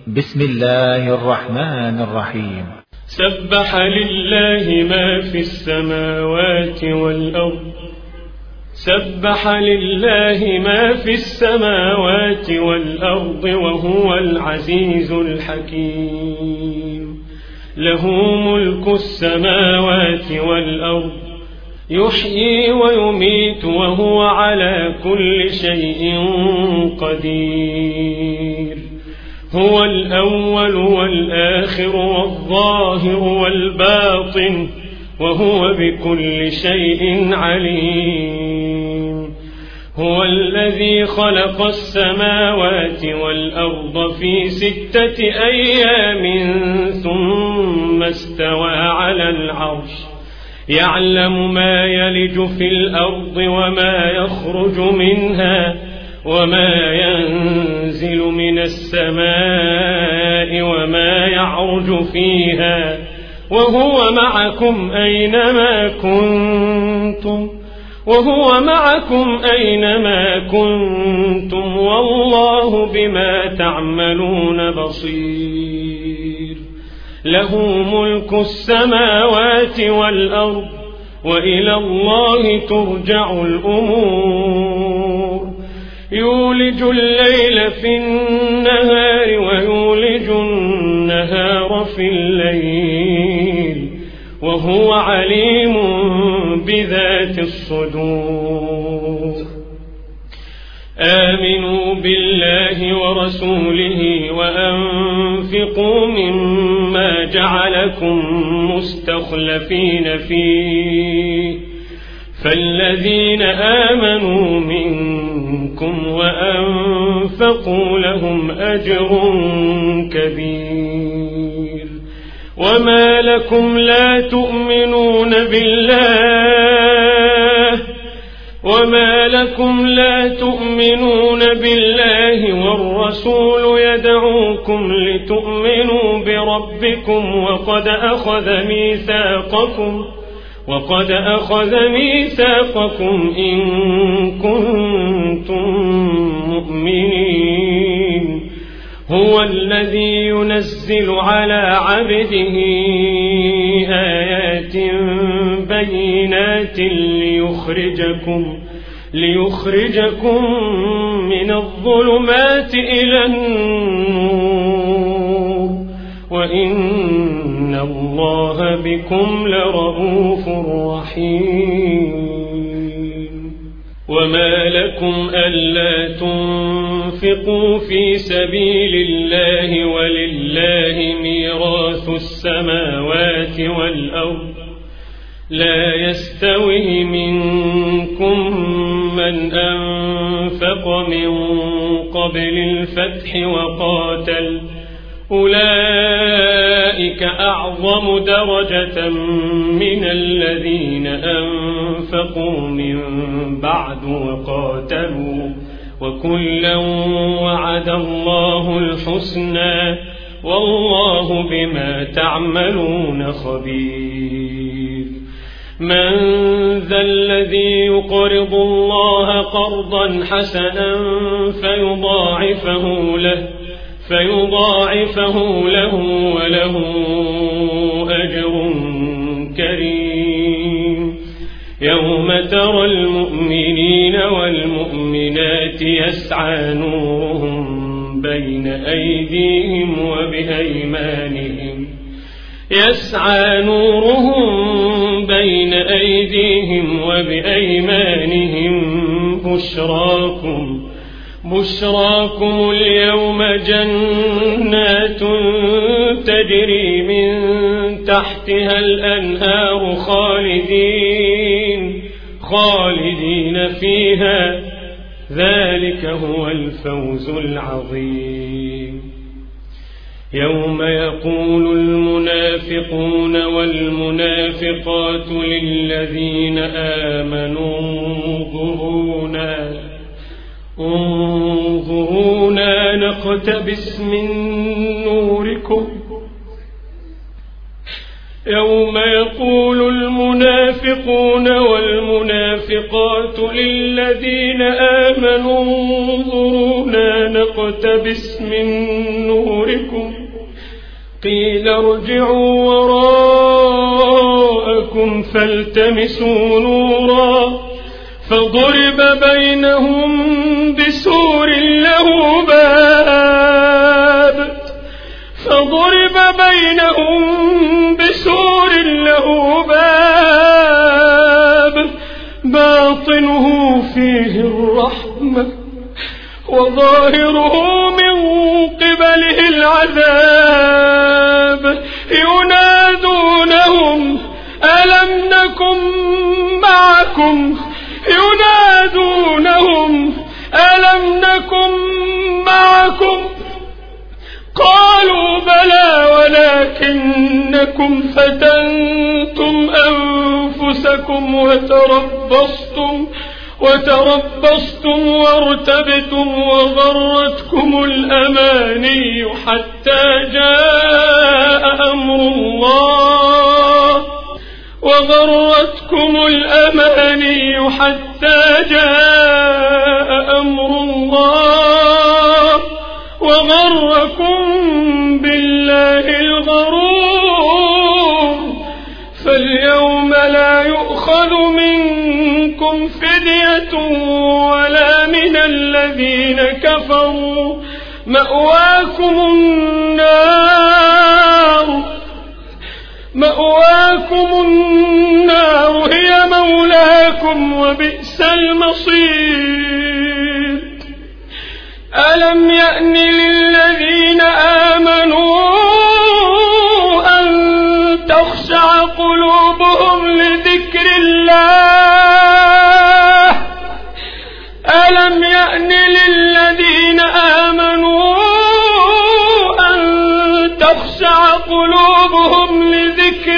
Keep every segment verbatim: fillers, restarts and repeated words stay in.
بسم الله الرحمن الرحيم. سبح لله ما في السماوات والأرض سبح لله ما في السماوات والأرض وهو العزيز الحكيم. له ملك السماوات والأرض يحيي ويميت وهو على كل شيء قدير. هو الأول والآخر والظاهر والباطن وهو بكل شيء عليم. هو الذي خلق السماوات والأرض في ستة أيام ثم استوى على العرش يعلم ما يلج في الأرض وما يخرج منها وما ينزل من السماء وما يعرج فيها وهو معكم أينما كنتم وهو معكم أينما كنتم والله بما تعملون بصير. له ملك السماوات والأرض وإلى الله ترجع الأمور. يولج الليل في النهار ويولج النهار في الليل وهو عليم بذات الصدور. آمنوا بالله ورسوله وأنفقوا مما جعلكم مستخلفين فيه فالذين آمنوا منكم وأنفقوا لهم أجر كبير. وما لكم لا تؤمنون بالله وما لكم لا تؤمنون بالله والرسول يدعوكم لتؤمنوا بربكم وقد أخذ ميثاقكم وقد أخذ ميثاقكم إن كنتم مؤمنين. هو الذي ينزل على عبده آيات بينات ليخرجكم ليخرجكم من الظلمات إلى النور وإن الله بكم لرؤوف رحيم. وما لكم ألا تنفقوا في سبيل الله ولله ميراث السماوات والأرض لا يستوي منكم من أنفق من قبل الفتح وقاتل أولئك أعظم درجة من الذين أنفقوا من بعد وقاتلوا وكلا وعد الله الحسنى والله بما تعملون خبير. من ذا الذي يقرض الله قرضا حسنا فيضاعفه له فيضاعفه له وله أجر كريم. يوم ترى المؤمنين والمؤمنات يسعى نورهم بين أيديهم وبأيمانهم يسعى نورهم بين أيديهم وبأيمانهم بشراكم بشراكم اليوم جنات تجري من تحتها الأنهار خالدين خالدين فيها ذلك هو الفوز العظيم. يوم يقول المنافقون والمنافقات للذين آمنوا انظرونا انظرونا نقتبس من نوركم يوم يقول المنافقون والمنافقات للذين آمنوا انظرونا نقتبس نقتبس من نوركم قيل ارجعوا وراءكم فالتمسوا نورا فضرب بينهم بسور له باب فضرب بينهم بسور له باب باطنه فيه الرحمة وظاهره من قبله العذاب ينادونهم ألم نكن معكم ينادونهم ألم نكن معكم قالوا بلى ولكنكم فتنتم أنفسكم وتربصتم وتربصتم وارتبتم وغرتكم الأماني حتى جاء أمر الله وغرتكم الأماني حتى جاء أمر الله وغركم بالله الغرور فاليوم لا يؤخذ منكم فدية ولا من الذين كفروا مأواكم النار مأواكم النار هي مولاكم وبئس المصير ألم يأن للذين آمنوا أن تخشع قلوبهم لذكر الله ألم يأن للذين آمنوا أن تخشع قلوبهم لذكر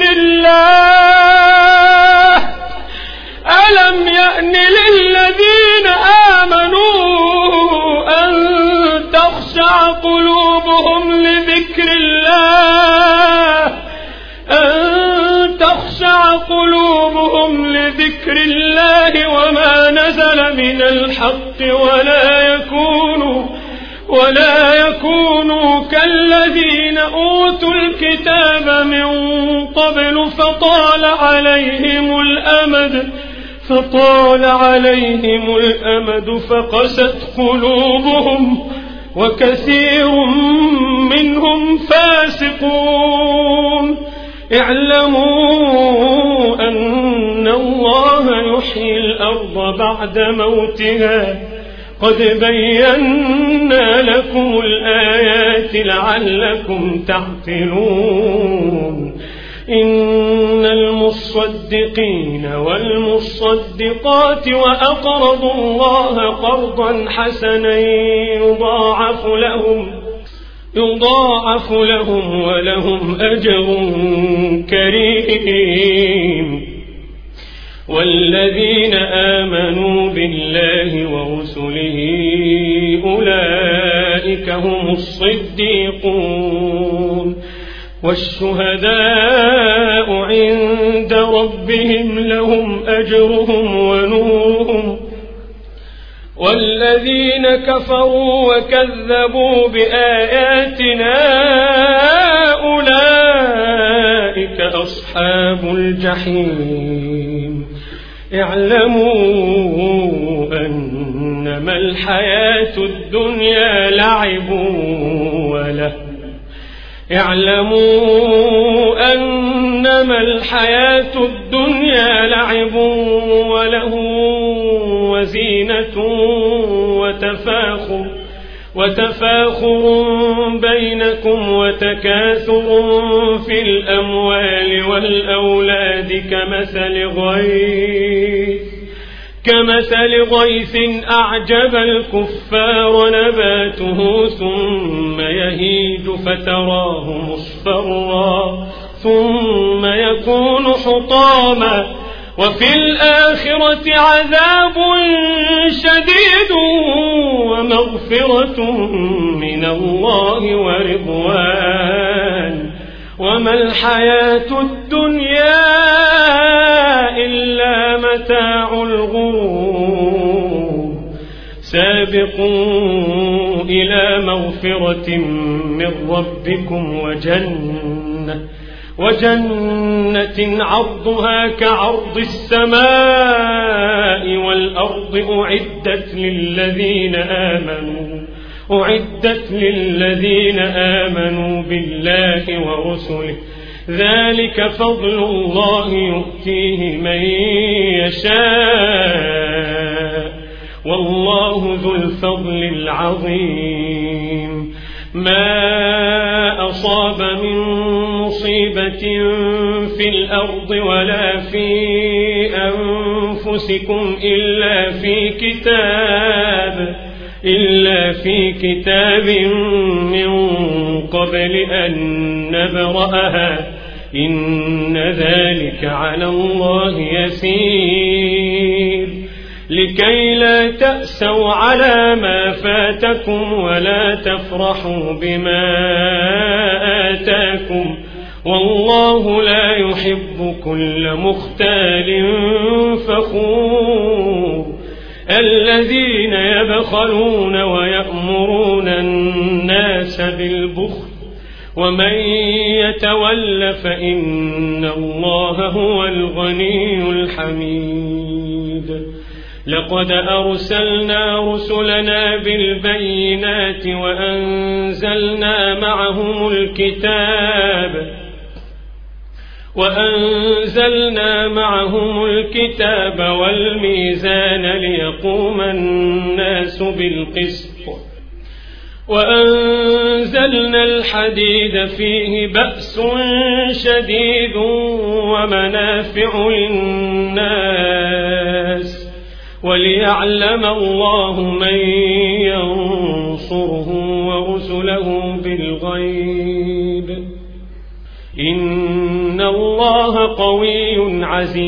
الله ألم يأن للذين آمنوا أن تخشع قلوبهم لذكر الله أن تخشع قلوبهم لذكر الله وما نزل من الحق ولا يكونوا ولا يكونوا كالذين أوتوا الكتاب من قبل فطال عليهم الأمد فطال عليهم الأمد فقست قلوبهم وكثير منهم فاسقون اعلموا أن الله يحيي الأرض بعد موتها قد بينا لكم الآيات لعلكم تعقلون إن المصدقين والمصدقات وأقرضوا الله قرضا حسنا يضاعف لهم يضاعف لهم ولهم أجر كريم والذين آمنوا بالله ورسله أولئك هم الصديقون والشهداء عند ربهم لهم أجرهم ونورهم والذين كفروا وكذبوا بآياتنا أولئك أصحاب الجحيم اعلموا أنما الحياة الدنيا لعب وله اعلموا أنما الحياة الدنيا لعب وله وزينة وتفاخر وتفاخر بينكم وتكاثر في الأموال والأولاد كمثل غيث كمثل غيث أعجب الكفار نباته ثم يهيج فتراه مصفرا ثم يكون حطاما وفي الآخرة عذاب شديد ومغفرة من الله ورضوان وما الحياة الدنيا إلا متاع الغرور سابقوا إلى مغفرة من ربكم وجنة وجنة عرضها كعرض السماء والأرض أعدت للذين آمنوا أعدت للذين آمنوا بالله ورسله ذلك فضل الله يؤتيه من يشاء والله ذو الفضل العظيم. ما أصاب من مصيبة في الأرض ولا في أنفسكم إلا في كتاب إلا في كتاب من قبل أن نبرأها إن ذلك على الله يسير لكي لا تأسوا على ما فاتكم ولا تفرحوا بما آتاكم والله لا يحب كل مختال فخور. الذين يبخلون ويأمرون الناس بالبخل ومن يتول فإن الله هو الغني الحميد. لقد أرسلنا رسلنا بالبينات وأنزلنا معهم الكتاب وأنزلنا معهم الكتاب والميزان ليقوم الناس بالقسط وأنزلنا الحديد فيه بأس شديد ومنافع للناس وليعلم الله من ينصره ورسله بالغيب إن الله قوي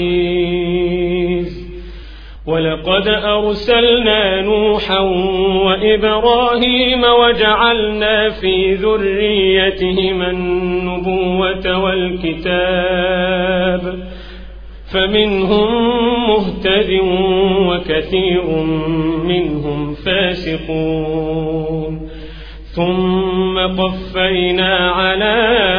عزيز. ولقد أرسلنا نوحا وإبراهيم وجعلنا في ذريتهما النبوة والكتاب فمنهم مهتد وكثير منهم فاسقون. ثم قفينا على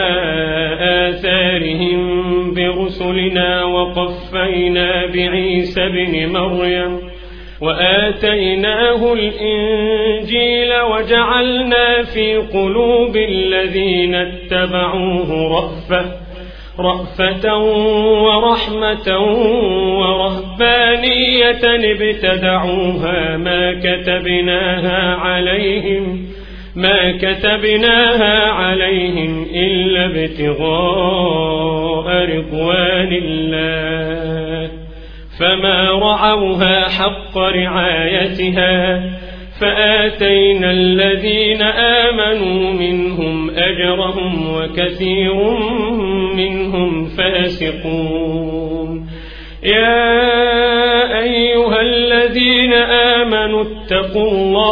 آثارهم برسلنا وقفينا بعيسى بن مريم وآتيناه الإنجيل وجعلنا في قلوب الذين اتبعوه رأفة رأفة ورحمة ورهبانية ابتدعوها ما كتبناها عليهم ما كتبناها عليهم إلا ابتغاء رضوان الله فما رعوها حق رعايتها فآتينا الذين آمنوا منهم أجرهم وكثير منهم فاسقون. يا أيها الذين آمنوا اتقوا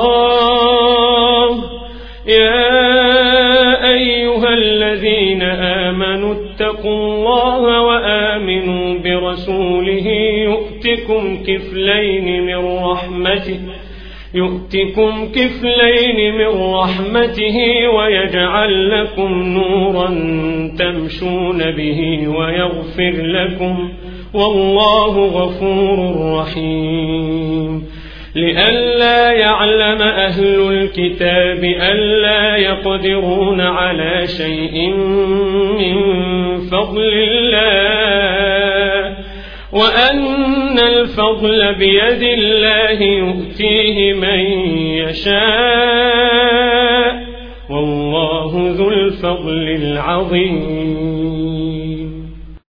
الله يا أيها الذين آمنوا اتقوا الله وآمنوا برسوله يؤتكم كفلين من رحمته يؤتكم كفلين من رحمته ويجعل لكم نورا تمشون به ويغفر لكم والله غفور رحيم. لئلا يعلم أهل الكتاب ألا يقدرون على شيء من فضل الله وأن الفضل بيد الله يؤتيه من يشاء والله ذو الفضل العظيم.